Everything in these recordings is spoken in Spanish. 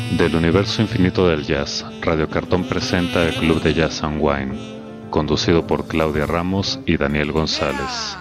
Del universo infinito del jazz, Radio Cartón presenta el Club de Jazz and Wine, conducido por Claudia Ramos y Daniel González.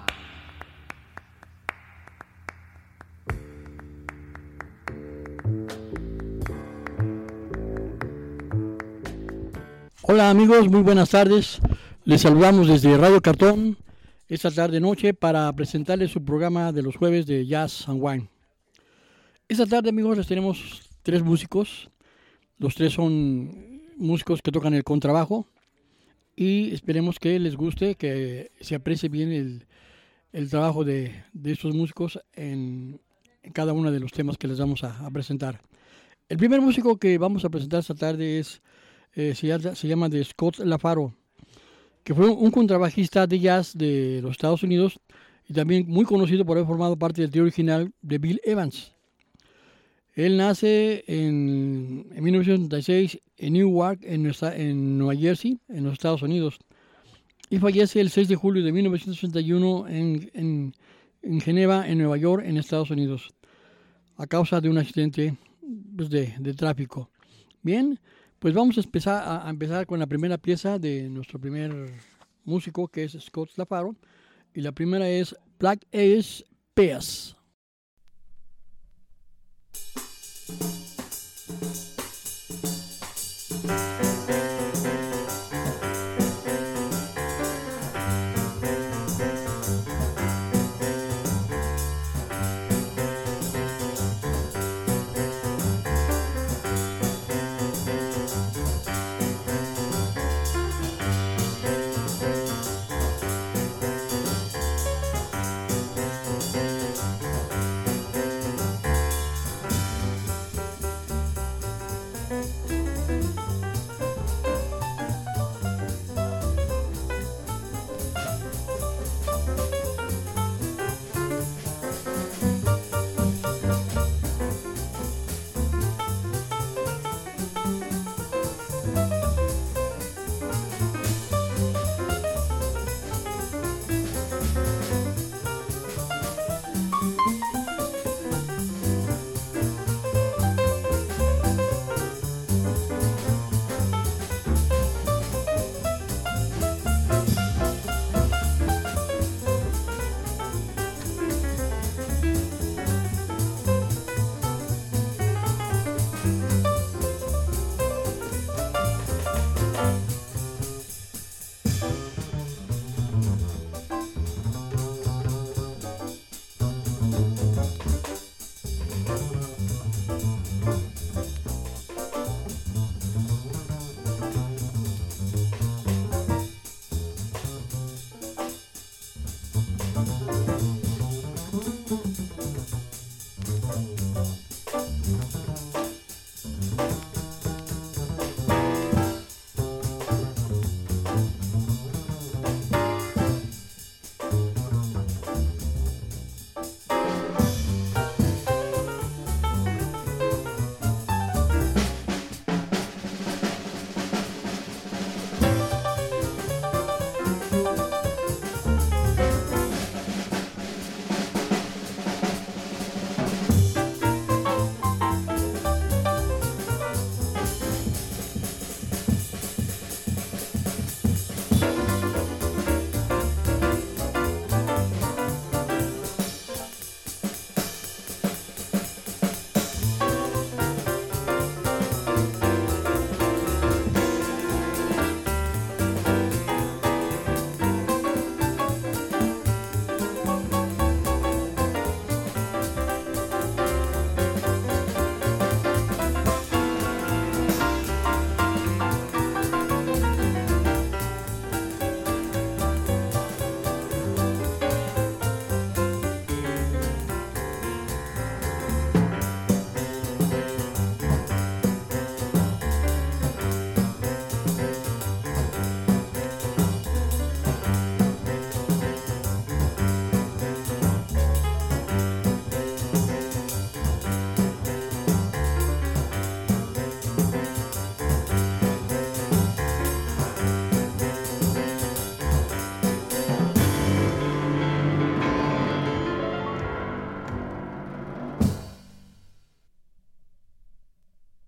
Hola amigos, muy buenas tardes. Les saludamos desde Radio Cartón esta tarde-noche para presentarles su programa de los jueves de Jazz and Wine. Esta tarde, amigos, les tenemos tres músicos. Los tres son músicos que tocan el contrabajo y esperemos que les guste, que se aprecie bien el trabajo de estos músicos en cada uno de los temas que les vamos a presentar. El primer músico que vamos a presentar esta tarde se llama de Scott LaFaro, que fue un contrabajista de jazz de los Estados Unidos y también muy conocido por haber formado parte del trío original de Bill Evans. Él nace en 1976 en Newark, en Nueva Jersey, en los Estados Unidos, y fallece el 6 de julio de 1961 en Ginebra, en Nueva York, en Estados Unidos, a causa de un accidente de tráfico. Bien, pues vamos a empezar con la primera pieza de nuestro primer músico, que es Scott LaFaro, y la primera es Black Eyed Peas.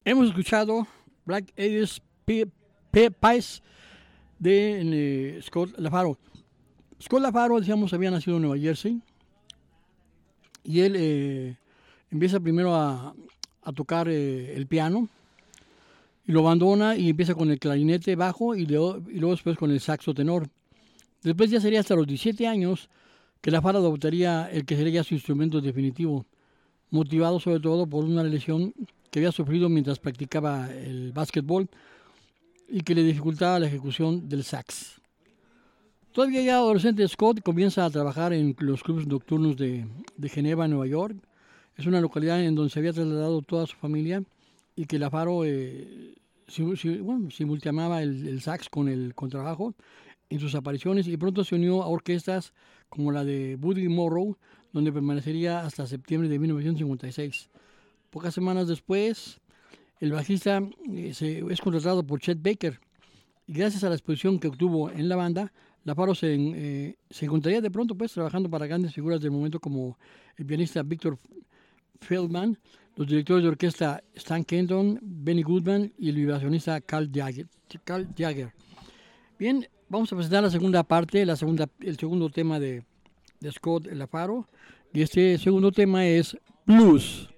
Hemos escuchado Black Eyed Peas de Scott LaFaro. Scott LaFaro, decíamos, había nacido en Nueva Jersey y él empieza primero a tocar el piano y lo abandona y empieza con el clarinete bajo y luego después con el saxo tenor. Después ya sería hasta los 17 años que LaFaro adoptaría el que sería su instrumento definitivo, motivado sobre todo por una lesión que había sufrido mientras practicaba el básquetbol y que le dificultaba la ejecución del sax. Todavía ya adolescente, Scott comienza a trabajar en los clubes nocturnos de Geneva, Nueva York. Es una localidad en donde se había trasladado toda su familia y que LaFaro simultaneaba el sax con el contrabajo en sus apariciones y pronto se unió a orquestas como la de Buddy Morrow, donde permanecería hasta septiembre de 1956. Pocas semanas después, el bajista es contratado por Chet Baker y gracias a la exposición que obtuvo en la banda, LaFaro se encontraría de pronto pues trabajando para grandes figuras del momento como el pianista Victor Feldman, los directores de orquesta Stan Kenton, Benny Goodman y el vibracionista Carl Jagger. Bien, vamos a presentar la segunda parte, el segundo tema de Scott LaFaro, y este segundo tema es Blues.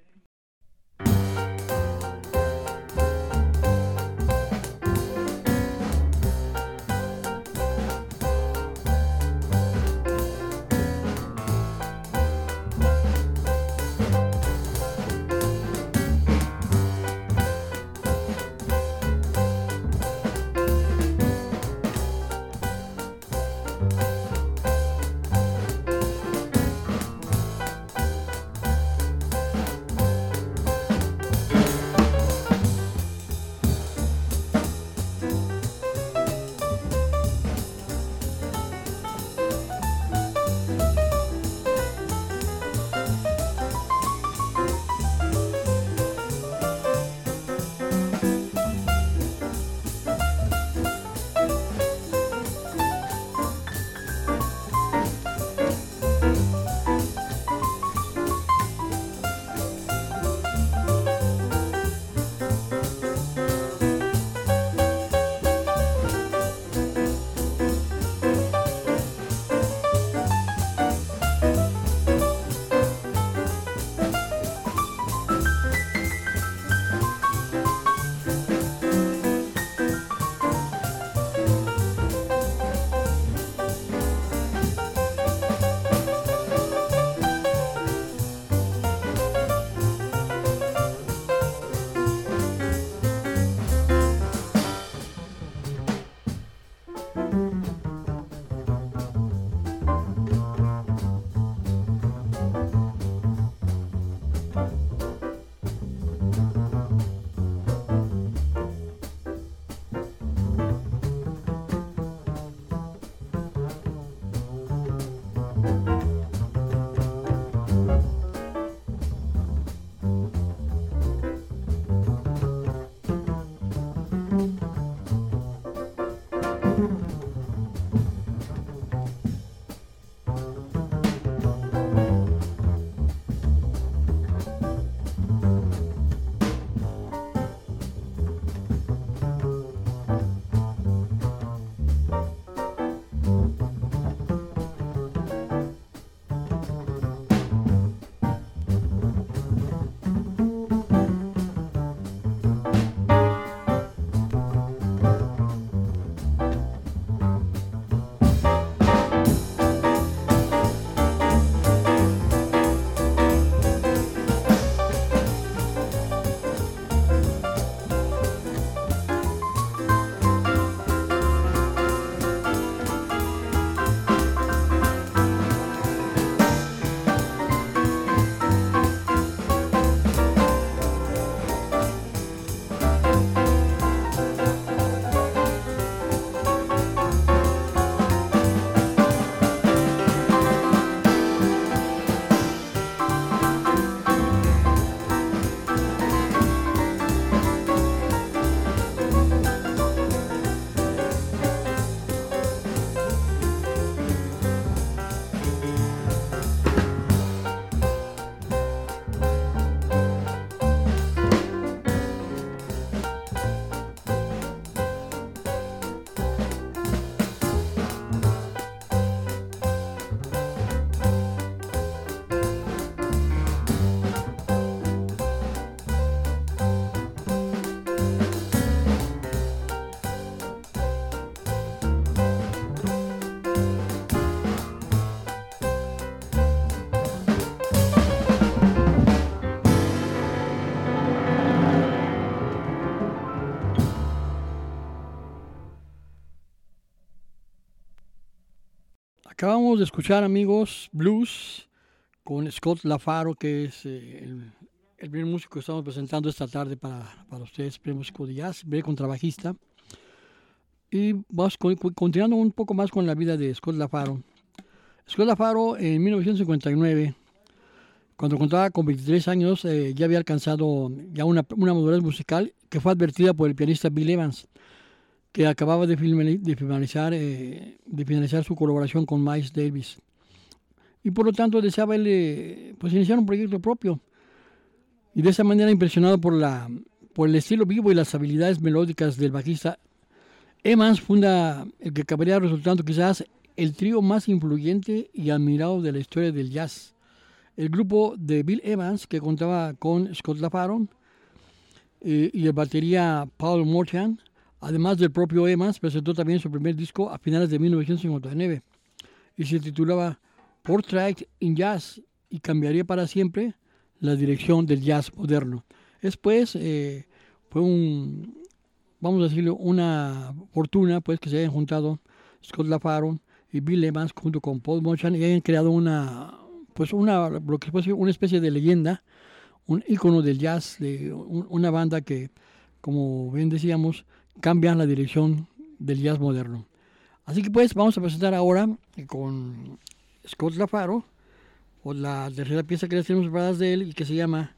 Acabamos de escuchar, amigos, blues con Scott LaFaro, que es el primer músico que estamos presentando esta tarde para ustedes, primer músico de jazz, primer contrabajista. Y vamos continuando un poco más con la vida de Scott LaFaro. Scott LaFaro en 1959, cuando contaba con 23 años, ya había alcanzado ya una madurez musical que fue advertida por el pianista Bill Evans, que acababa de finalizar su colaboración con Miles Davis. Y por lo tanto deseaba él, pues, iniciar un proyecto propio. Y de esa manera, impresionado por el estilo vivo y las habilidades melódicas del bajista, Evans funda el que acabaría resultando quizás el trío más influyente y admirado de la historia del jazz. El grupo de Bill Evans, que contaba con Scott LaFaro y el batería Paul Motian, además del propio Evans, presentó también su primer disco a finales de 1959 y se titulaba Portrait in Jazz, y cambiaría para siempre la dirección del jazz moderno. Después fue vamos a decirlo, una fortuna, pues, que se hayan juntado Scott LaFaro y Bill Evans junto con Paul Motian y hayan creado lo que puede ser una especie de leyenda, un ícono del jazz, de una banda que, como bien decíamos, cambia la dirección del jazz moderno. Así que, pues, vamos a presentar ahora con Scott LaFaro o la tercera pieza que les tenemos preparadas de él y que se llama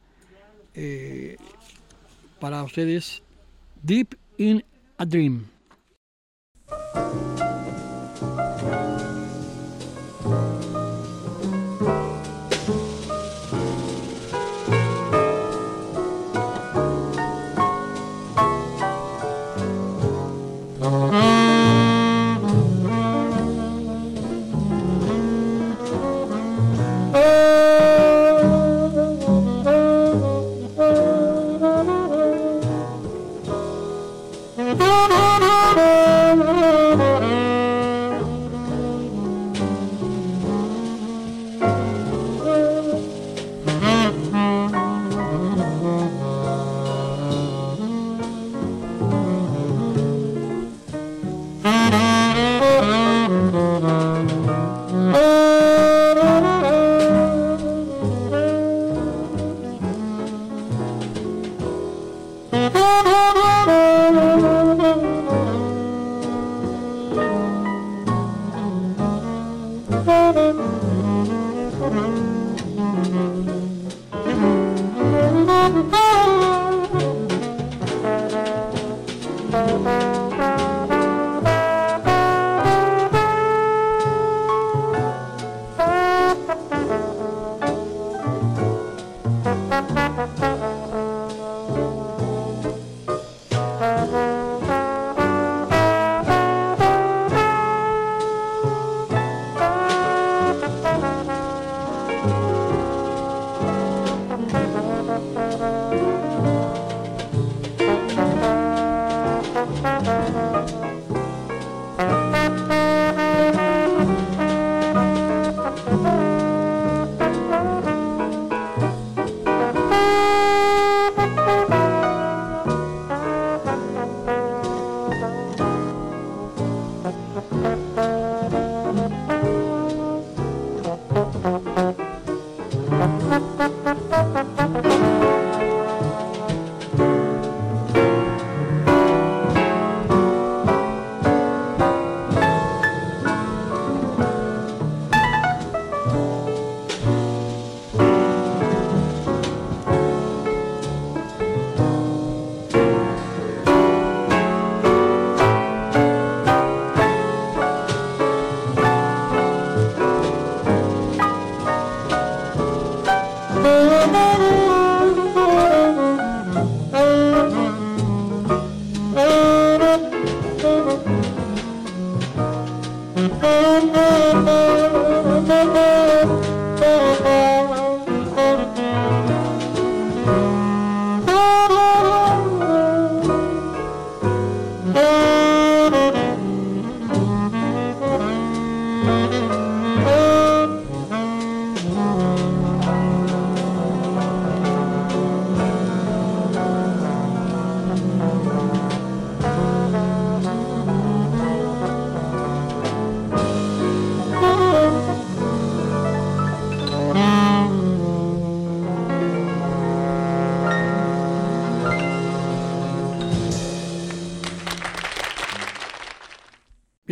para ustedes Deep in a Dream.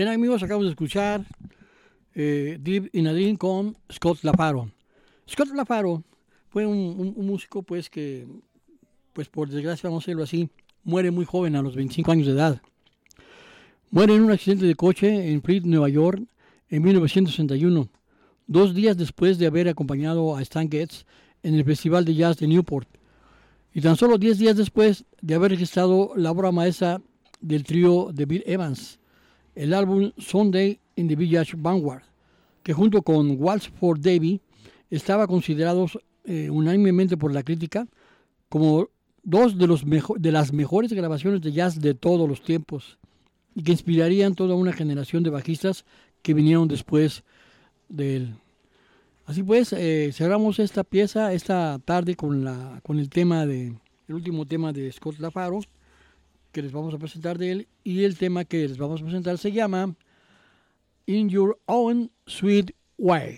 Bien, amigos, acabamos de escuchar Deep in a Dream con Scott LaFaro. Scott LaFaro fue un músico, pues, que, pues, por desgracia, vamos a decirlo así, muere muy joven, a los 25 años de edad. Muere en un accidente de coche en Pritt, Nueva York, en 1961, 2 días después de haber acompañado a Stan Getz en el Festival de Jazz de Newport, y tan solo 10 días después de haber registrado la obra maestra del trío de Bill Evans, el álbum Sunday in the Village Vanguard, que junto con Waltz for Davy estaba considerados unánimemente por la crítica como dos de las mejores grabaciones de jazz de todos los tiempos, y que inspirarían toda una generación de bajistas que vinieron después de él. Así pues, cerramos esta pieza esta tarde con el último tema de Scott LaFaro, que les vamos a presentar de él, y el tema que les vamos a presentar se llama In Your Own Sweet Way.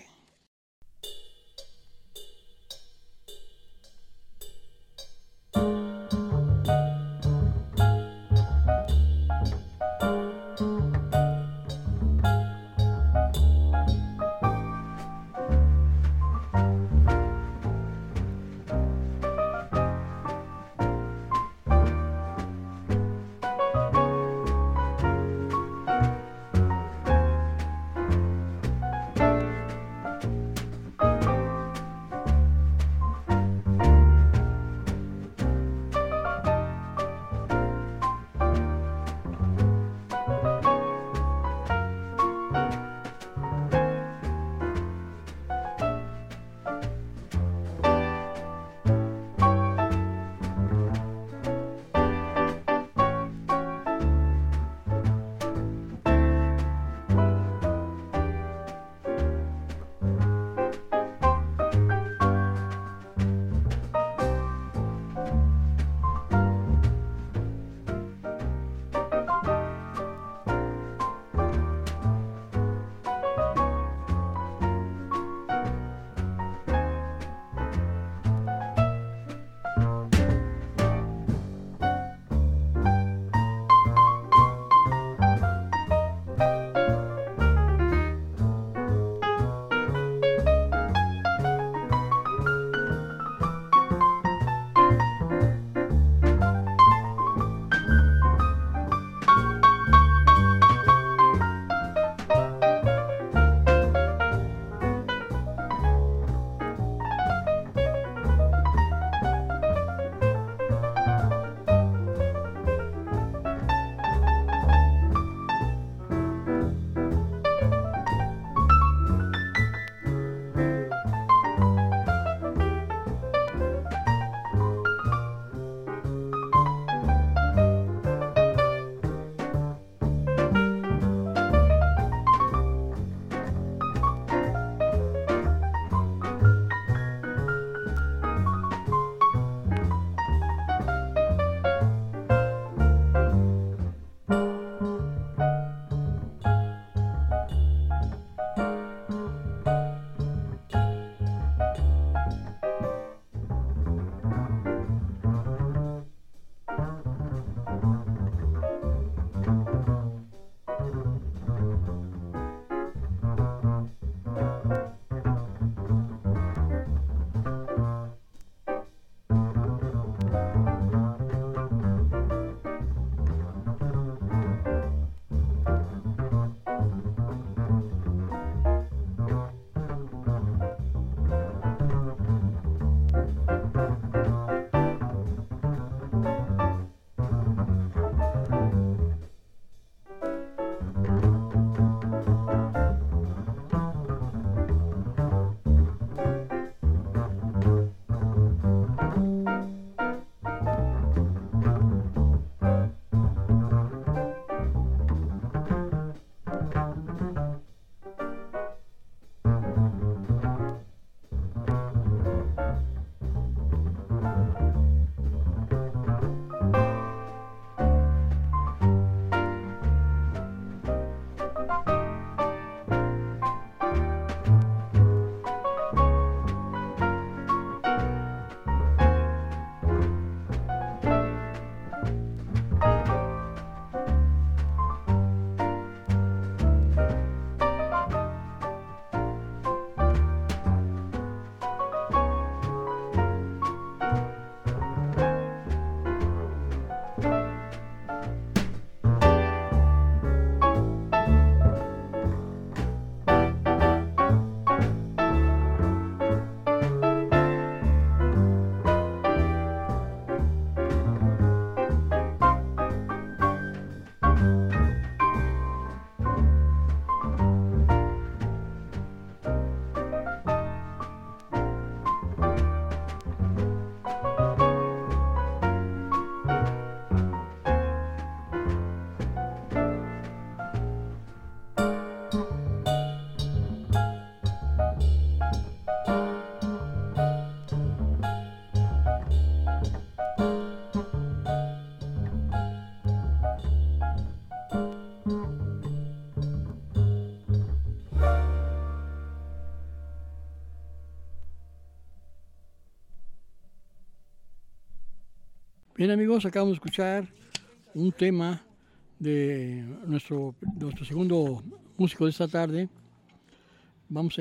Bien amigos, acabamos de escuchar un tema de nuestro segundo músico de esta tarde. Vamos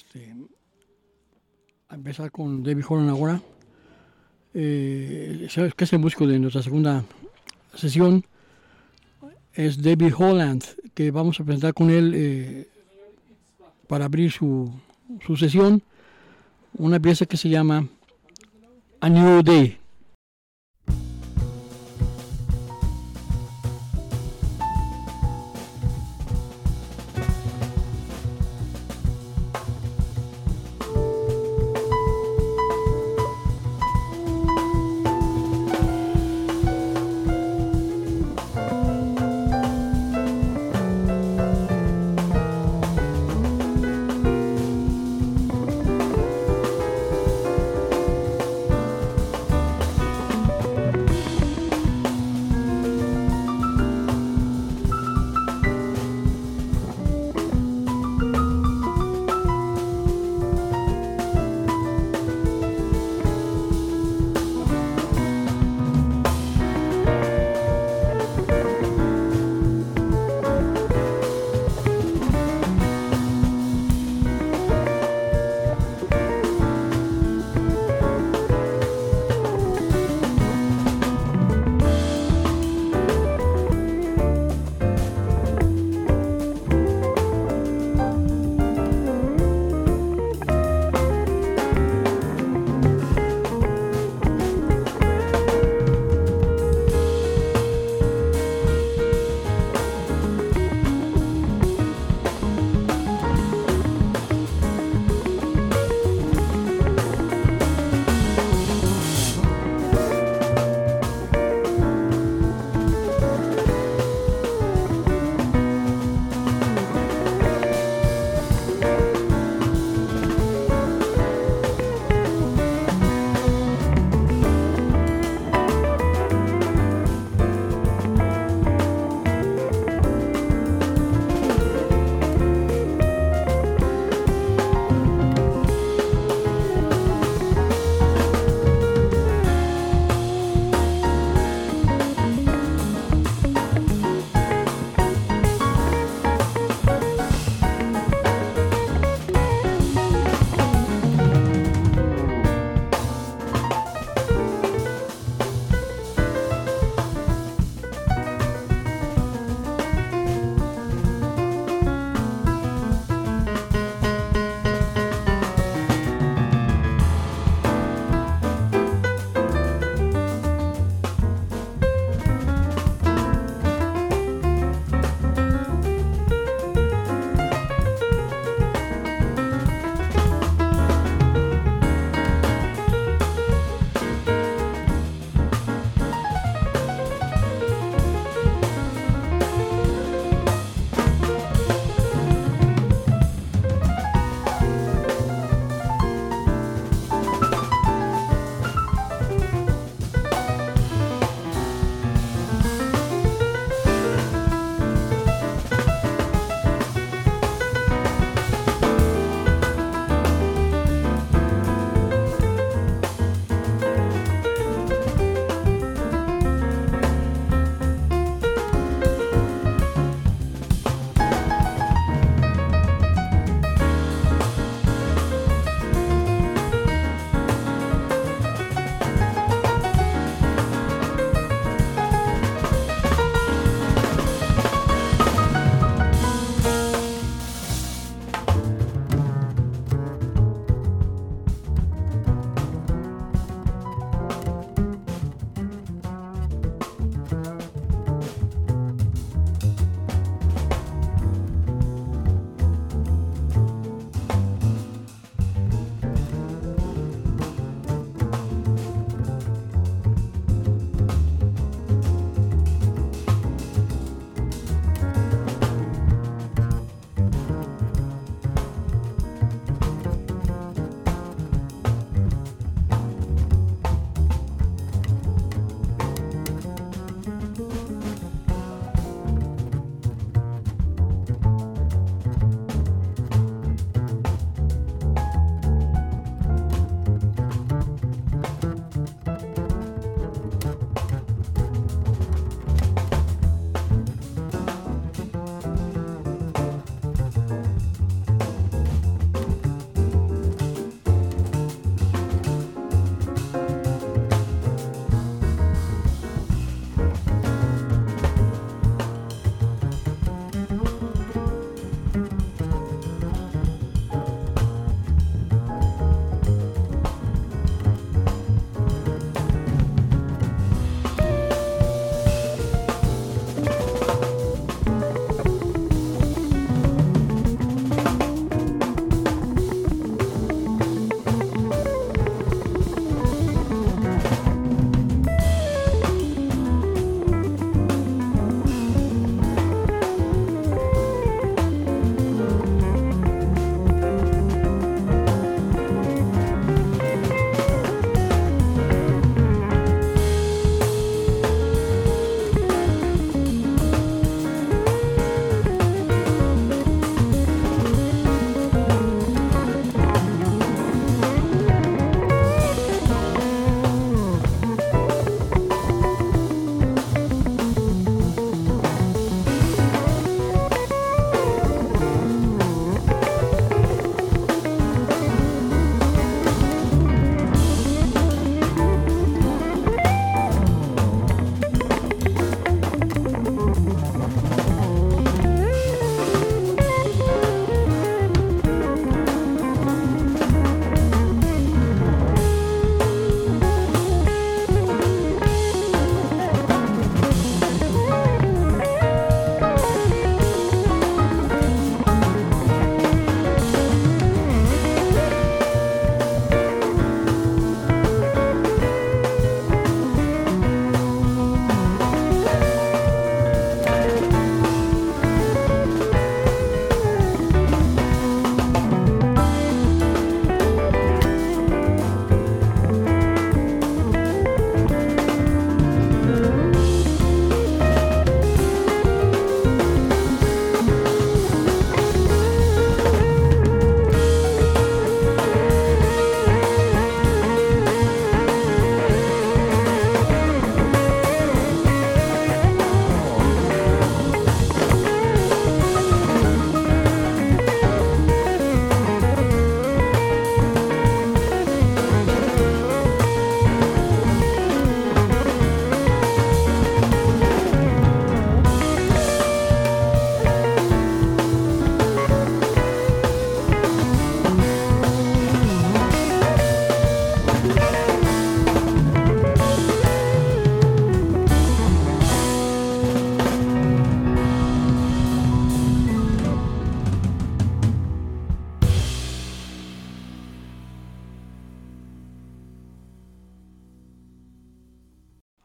a empezar con David Holland ahora, que es el músico de nuestra segunda sesión. Es David Holland, que vamos a presentar con él para abrir su sesión, una pieza que se llama A New Day.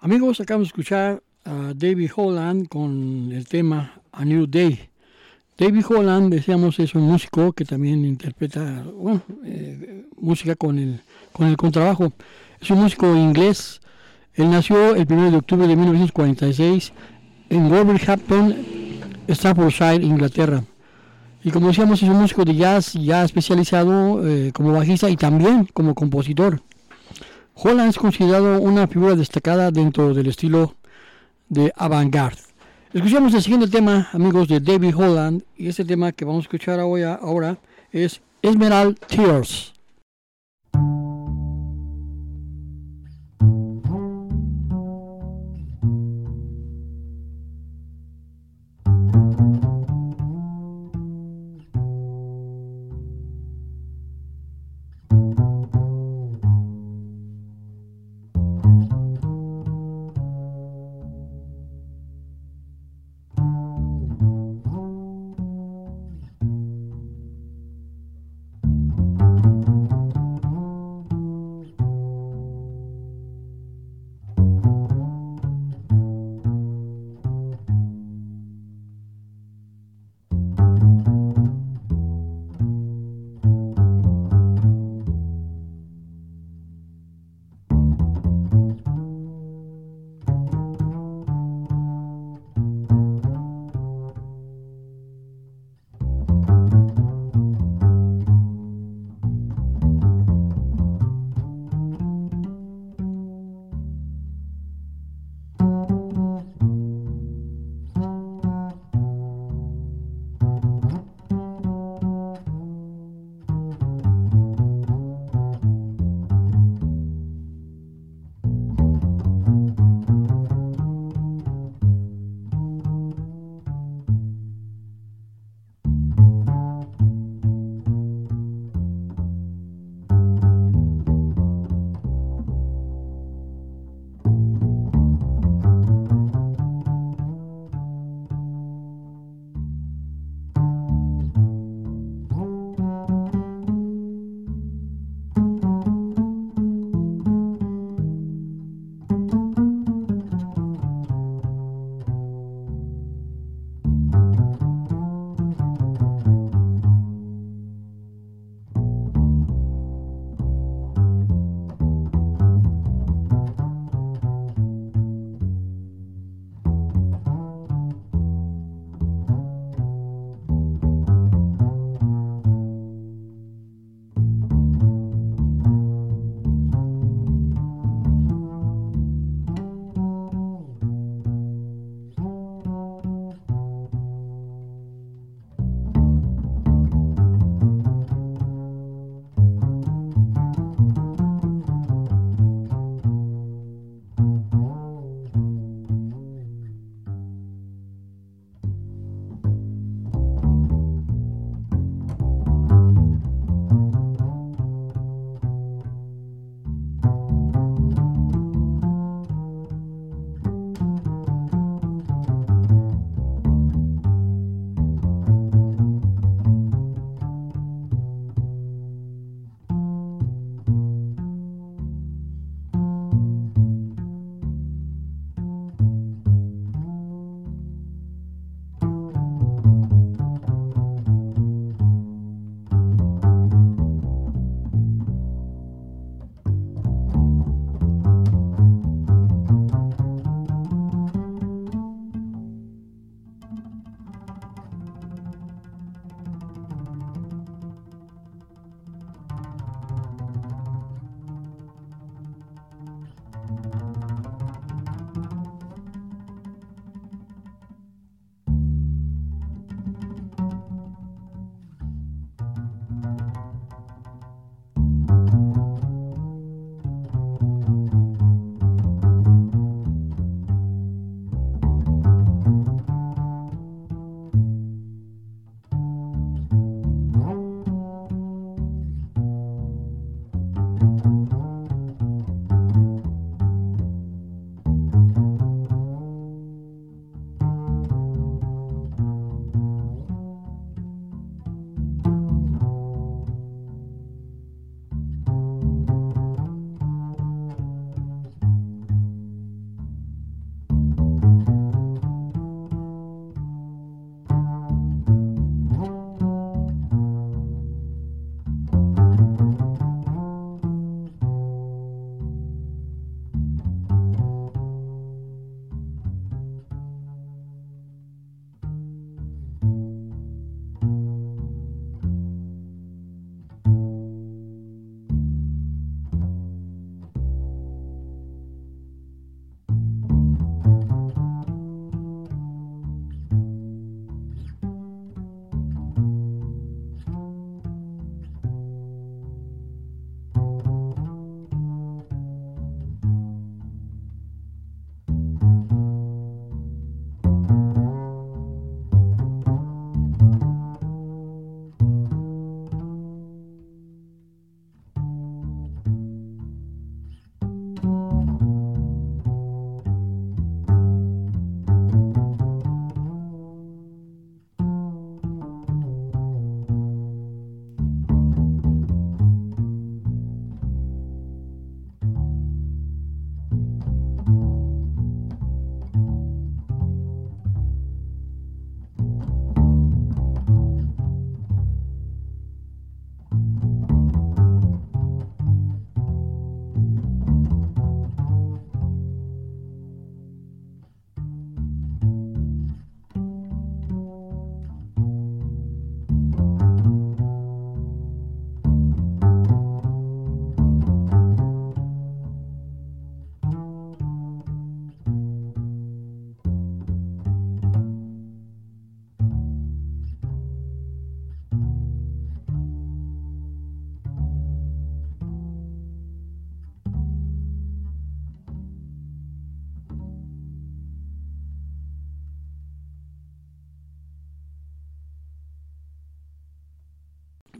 Amigos, acabamos de escuchar a David Holland con el tema A New Day. David Holland, decíamos, es un músico que también interpreta música con el contrabajo. Es un músico inglés. Él nació el 1 de octubre de 1946 en Wolverhampton, Staffordshire, Inglaterra. Y como decíamos, es un músico de jazz ya especializado como bajista y también como compositor. Holland es considerado una figura destacada dentro del estilo de avant-garde. Escuchamos el siguiente tema, amigos, de David Holland, y este tema que vamos a escuchar ahora es Emerald Tears.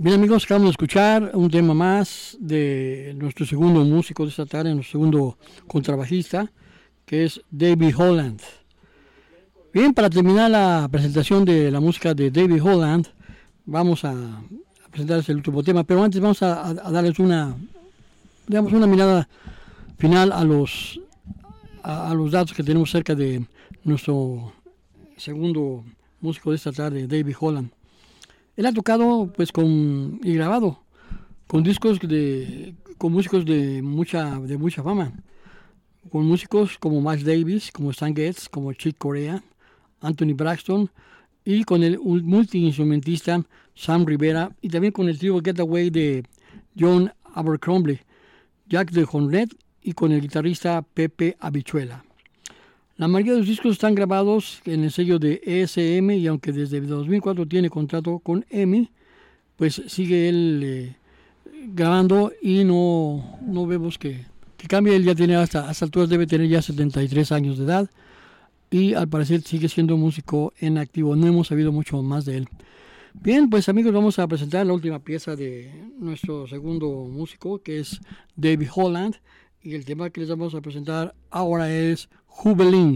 Bien amigos, acabamos de escuchar un tema más de nuestro segundo músico de esta tarde, nuestro segundo contrabajista, que es David Holland. Bien, para terminar la presentación de la música de David Holland, vamos a presentarles el último tema, pero antes vamos a darles una mirada final a los datos que tenemos cerca de nuestro segundo músico de esta tarde, David Holland. Él ha tocado y grabado con con músicos de mucha fama, con músicos como Miles Davis, como Stan Getz, como Chick Corea, Anthony Braxton, y con el multiinstrumentista Sam Rivera, y también con el trío Getaway de John Abercrombie, Jack de Hornet, y con el guitarrista Pepe Habichuela. La mayoría de los discos están grabados en el sello de ESM, y aunque desde 2004 tiene contrato con EMI, pues sigue él grabando y no vemos que cambie. Él ya tiene hasta alturas, debe tener ya 73 años de edad, y al parecer sigue siendo músico en activo. No hemos sabido mucho más de él. Bien, pues amigos, vamos a presentar la última pieza de nuestro segundo músico, que es David Holland, y el tema que les vamos a presentar ahora es Jubeling.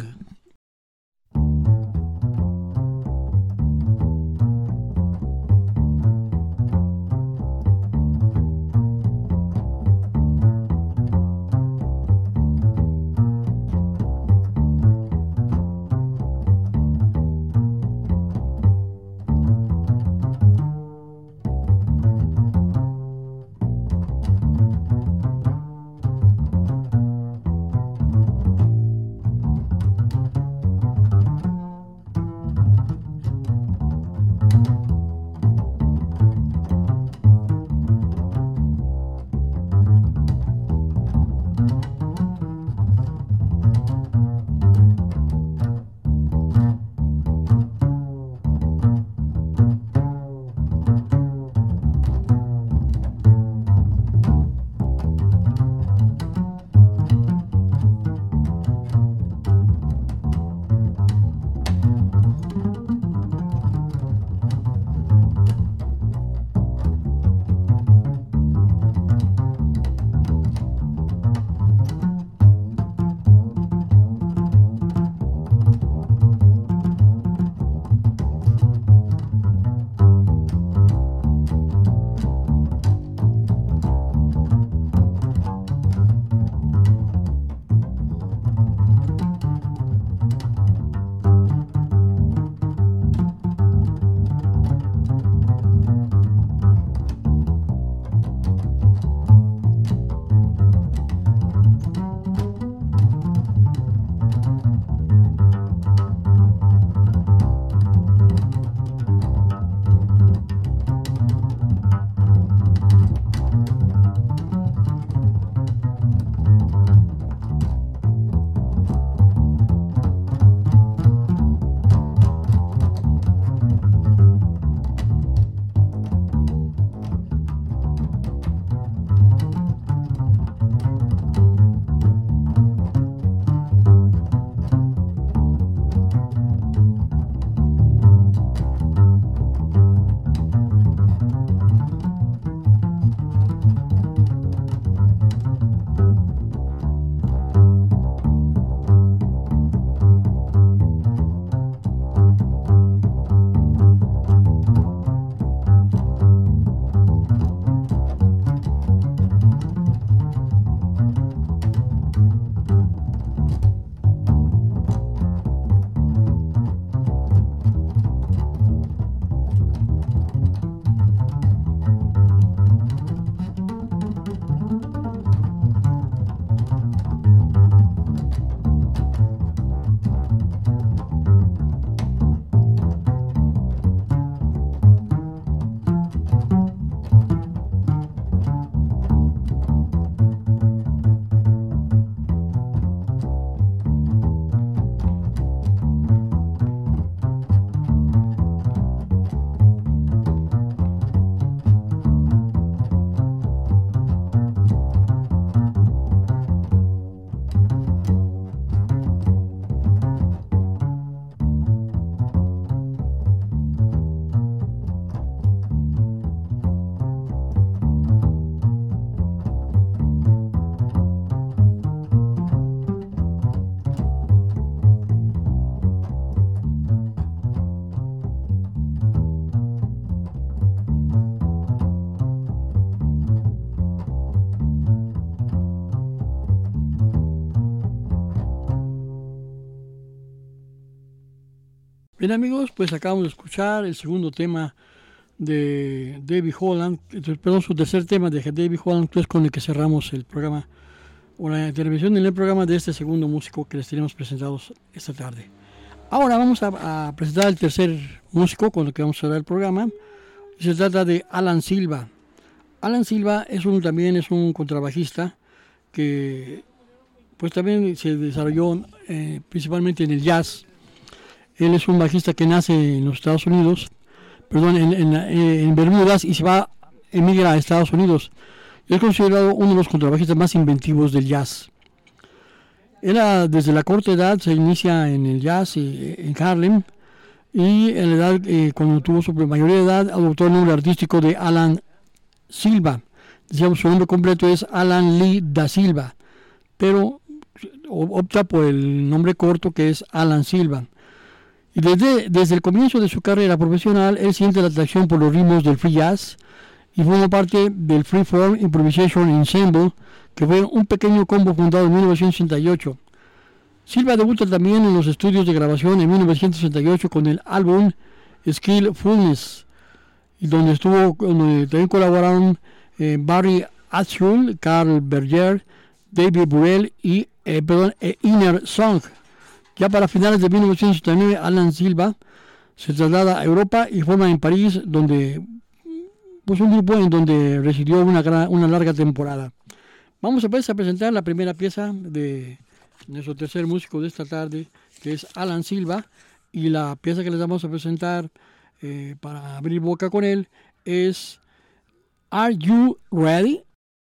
Bien amigos, pues acabamos de escuchar el segundo tema de David Holland, perdón, su tercer tema de David Holland, que es con el que cerramos el programa o la intervención en el programa de este segundo músico que les tenemos presentados esta tarde. Ahora vamos a presentar el tercer músico con el que vamos a cerrar el programa. Se trata de Alan Silva. Alan Silva también es un contrabajista que pues también se desarrolló principalmente en el jazz. Él es un bajista que nace en los Estados Unidos, en Bermudas, y emigra a Estados Unidos. Es considerado uno de los contrabajistas más inventivos del jazz. Desde la corta edad se inicia en el jazz en Harlem, y en la edad, cuando tuvo su mayoría de edad, adoptó el nombre artístico de Alan Silva. Decíamos, su nombre completo es Alan Lee da Silva, pero opta por el nombre corto, que es Alan Silva. Y desde el comienzo de su carrera profesional, él siente la atracción por los ritmos del free jazz y forma parte del Freeform Improvisation Ensemble, que fue un pequeño combo fundado en 1968. Silva debuta también en los estudios de grabación en 1968 con el álbum Skillfulness, y donde también colaboraron Barry Atshul, Carl Berger, David Burrell y Inner Song. Ya para finales de 1969, Alan Silva se traslada a Europa y forma en París, donde pues un grupo en donde residió una larga temporada. Vamos a presentar la primera pieza de nuestro tercer músico de esta tarde, que es Alan Silva, y la pieza que les vamos a presentar para abrir boca con él es Are You Ready?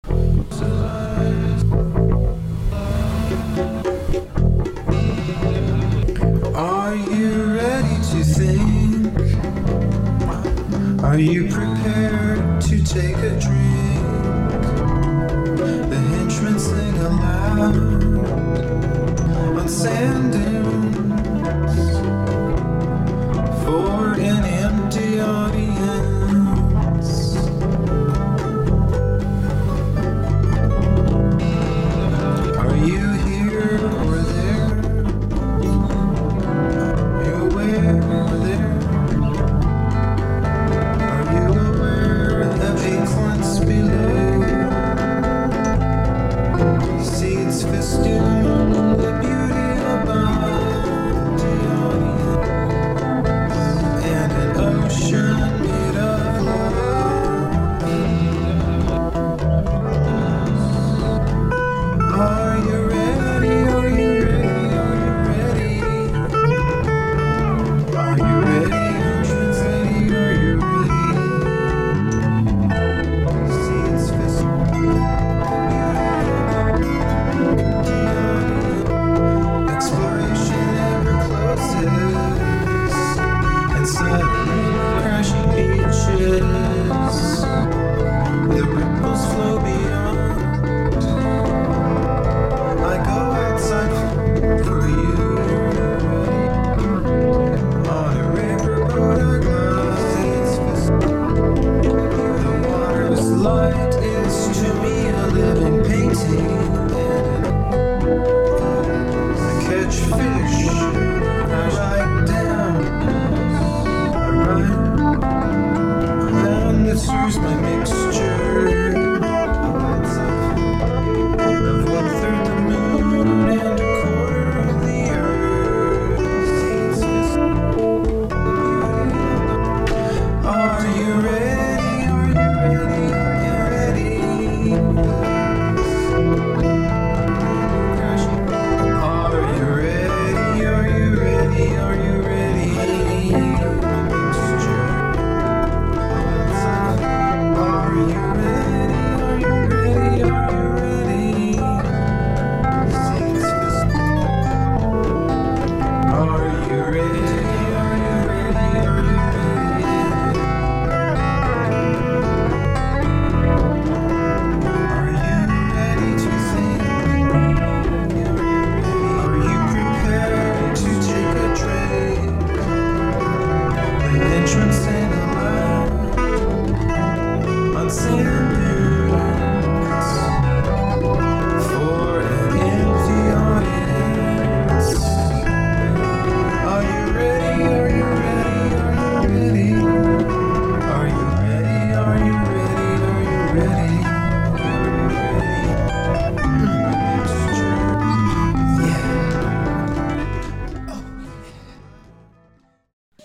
Are you ready to think? Are you prepared to take a drink? The henchmen sing aloud on sand dunes for an empty audience. Are you here or there? Below, seeds festoon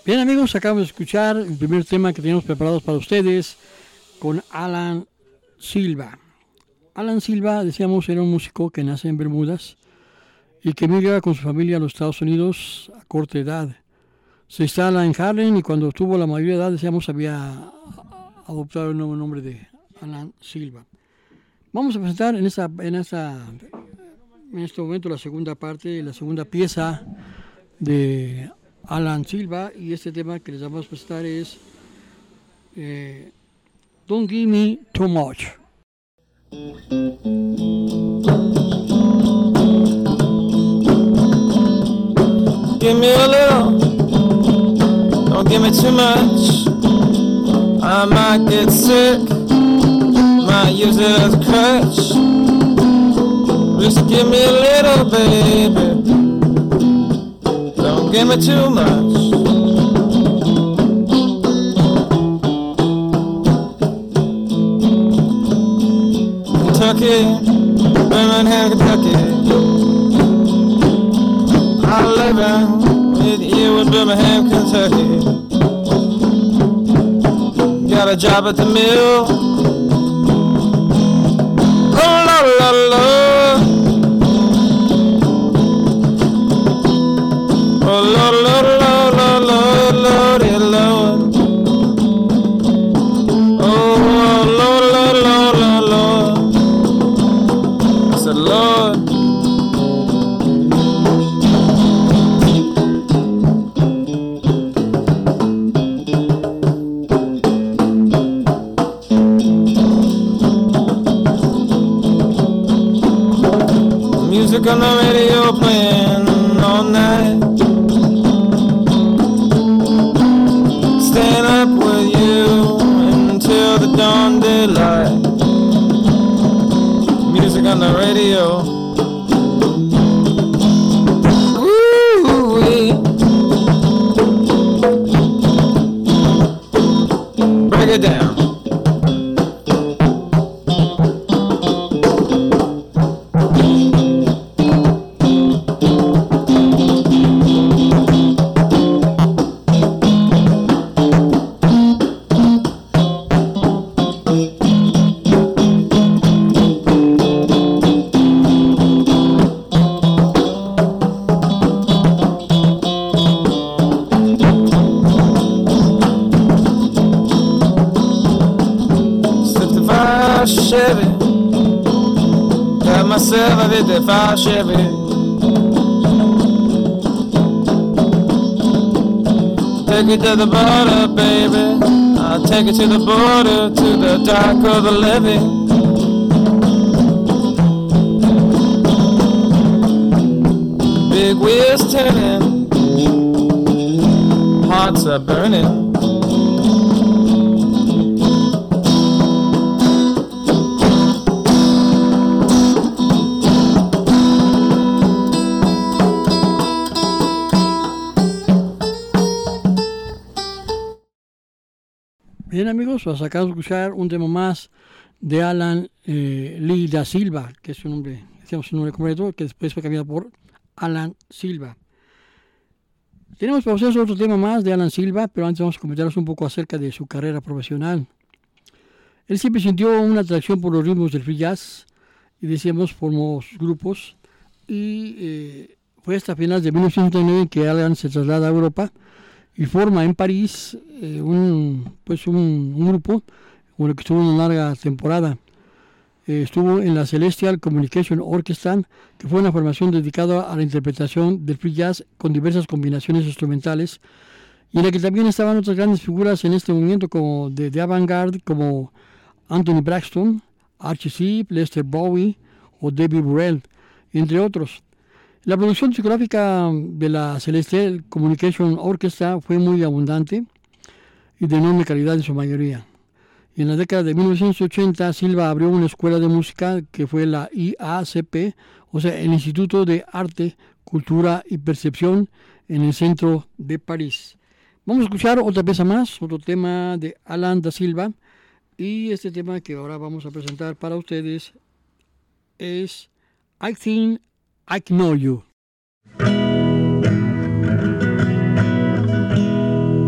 Bien amigos, acabamos de escuchar el primer tema que teníamos preparados para ustedes con Alan Silva. Alan Silva, decíamos, era un músico que nace en Bermudas y que migra con su familia a los Estados Unidos a corta edad. Se instala en Harlem y cuando tuvo la mayoría de edad, decíamos, había adoptado el nuevo nombre de Alan Silva. Vamos a presentar en este momento la segunda parte, la segunda pieza de Alan Silva, y este tema que les vamos a presentar es Don't Give Me Too Much. Give me a little, don't give me too much. I might get sick, might use it as a crutch. Just give me a little, baby, don't give me too much. Kentucky, Birmingham, Kentucky, I live with you in Birmingham, Kentucky. Got a job at the mill. Oh, la, la, la. Oh, la, la, la, la, la, la, dear Lord. Oh, Lord, Lord, Lord, Lord, Lord. I said, Lord. Music on the radio playing all night. Staying up with you until the dawn daylight. Music on the radio. Ooh-wee. Break it down. Chevy, got myself a 55 Chevy. Take it to the border, baby. I'll take it to the border, to the dock of the levee. Big wheels turning, hearts are burning. Bien amigos, pues acabamos de escuchar un tema más de Alan Lee da Silva, que es su nombre, decíamos su nombre completo, que después fue cambiado por Alan Silva. Tenemos para ustedes otro tema más de Alan Silva, pero antes vamos a comentaros un poco acerca de su carrera profesional. Él siempre sintió una atracción por los ritmos del free jazz, y decíamos formó grupos, y fue hasta finales de 1939 que Alan se traslada a Europa y forma en París un grupo con el que estuvo una larga temporada. Estuvo en la Celestial Communication Orchestra, que fue una formación dedicada a la interpretación del free jazz con diversas combinaciones instrumentales, y en la que también estaban otras grandes figuras en este movimiento como de avant-garde, como Anthony Braxton, Archie Shepp, Lester Bowie o David Burrell, entre otros. La producción discográfica de la Celestial Communication Orchestra fue muy abundante y de enorme calidad en su mayoría. Y en la década de 1980, Silva abrió una escuela de música que fue la IACP, o sea, el Instituto de Arte, Cultura y Percepción, en el centro de París. Vamos a escuchar otra pieza más, otro tema de Alan da Silva, y este tema que ahora vamos a presentar para ustedes es I Think I Know You. I think I know you.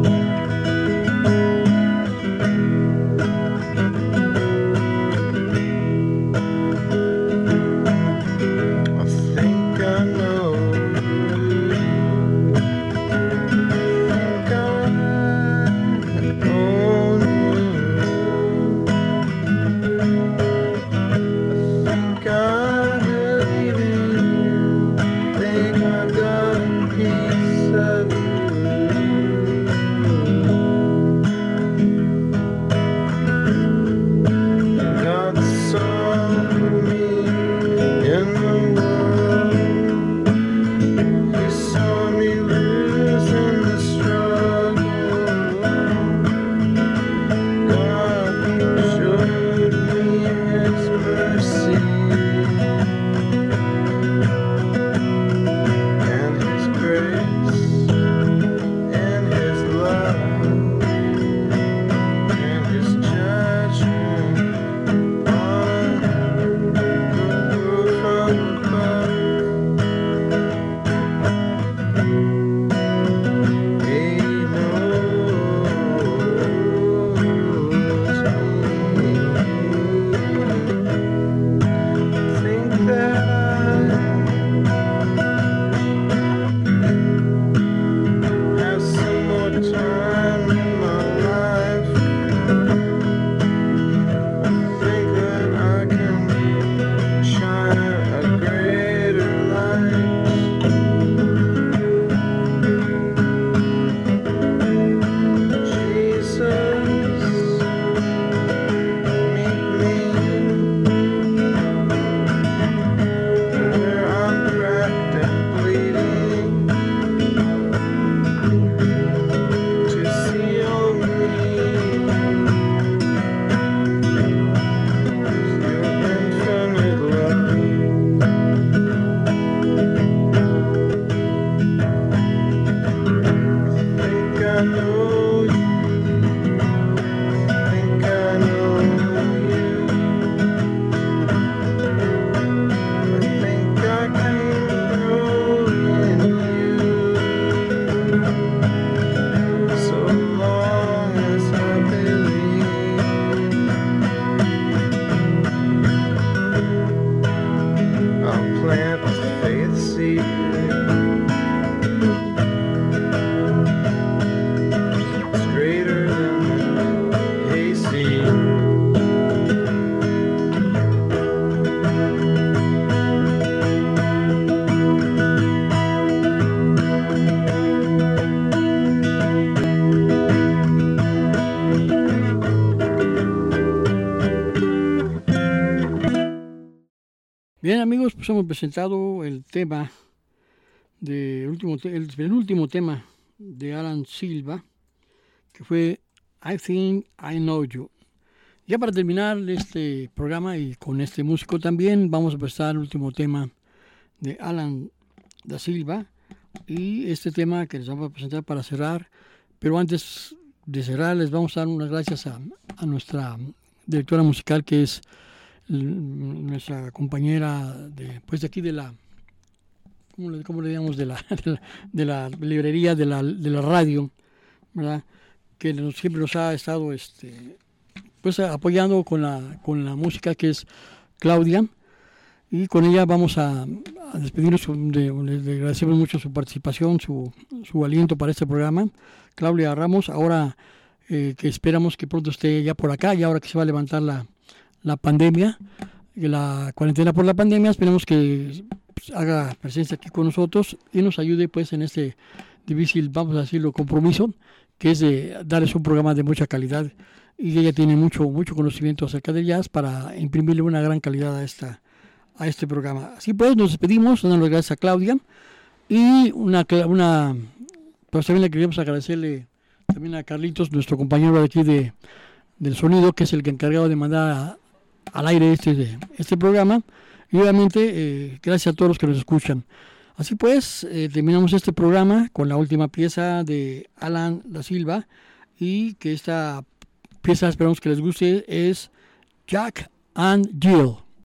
Bien, amigos, pues hemos presentado el tema el penúltimo tema de Alan Silva, que fue I Think I Know You. Ya para terminar este programa y con este músico también, vamos a presentar el último tema de Alan da Silva y este tema que les vamos a presentar para cerrar. Pero antes de cerrar, les vamos a dar unas gracias a nuestra directora musical, que es nuestra compañera de aquí de la, ¿cómo le digamos? de la librería, de la radio, ¿verdad? Que siempre nos ha estado pues apoyando con la música, que es Claudia, y con ella vamos a despedirnos. Le agradecemos mucho su participación, su aliento para este programa. Claudia Ramos, ahora que esperamos que pronto esté ya por acá, y ahora que se va a levantar la pandemia, la cuarentena por la pandemia, esperemos que haga presencia aquí con nosotros y nos ayude pues en este difícil, vamos a decirlo, compromiso, que es de darles un programa de mucha calidad, y ella tiene mucho conocimiento acerca del jazz para imprimirle una gran calidad a este programa. Así pues, nos despedimos, dando las gracias a Claudia, y pues también le queríamos agradecerle también a Carlitos, nuestro compañero de aquí del sonido, que es el que encargado de mandar al aire este programa, y obviamente gracias a todos los que nos escuchan. Así pues, terminamos este programa con la última pieza de Alan da Silva, y que esta pieza esperamos que les guste, es Jack and Jill.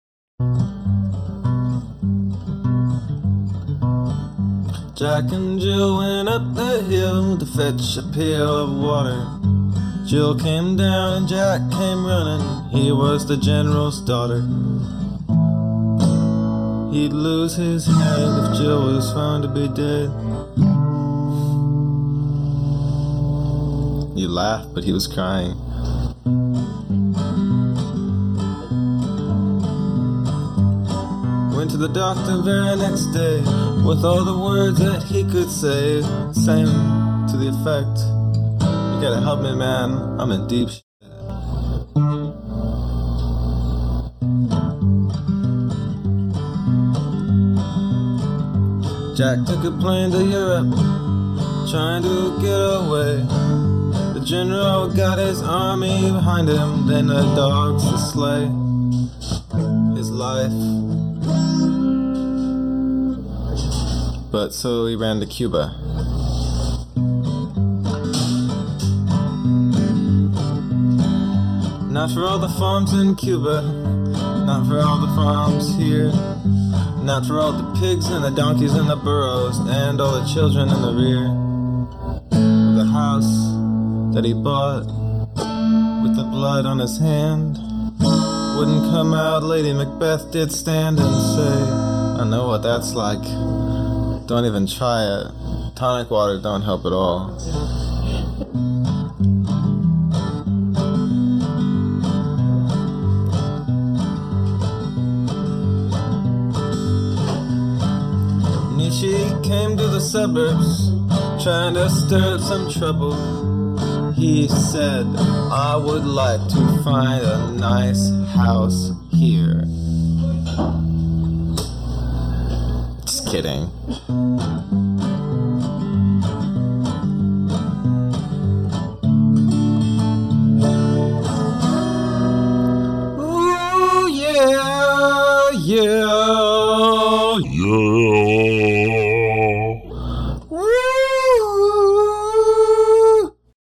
Jack and Jill went up the hill to fetch a pail of water. Jill came down and Jack came running, he was the general's daughter. He'd lose his head if Jill was found to be dead. He laughed, but he was crying. Went to the doctor very next day with all the words that he could say, saying to the effect, "You gotta help me, man, I'm in deep shit." Jack took a plane to Europe, trying to get away. The general got his army behind him, then the dogs to slay his life. But so he ran to Cuba. Not for all the farms in Cuba, not for all the farms here, Not for all the pigs and the donkeys in the burrows, and all the children in the rear of the house that he bought with the blood on his hand. Wouldn't come out, Lady Macbeth did stand and say, I know what that's like. Don't even try it. Tonic water don't help at all. Nietzsche came to the suburbs, trying to stir up some trouble. He said, I would like to find a nice house here. Just kidding. Ooh, yeah, yeah, yeah.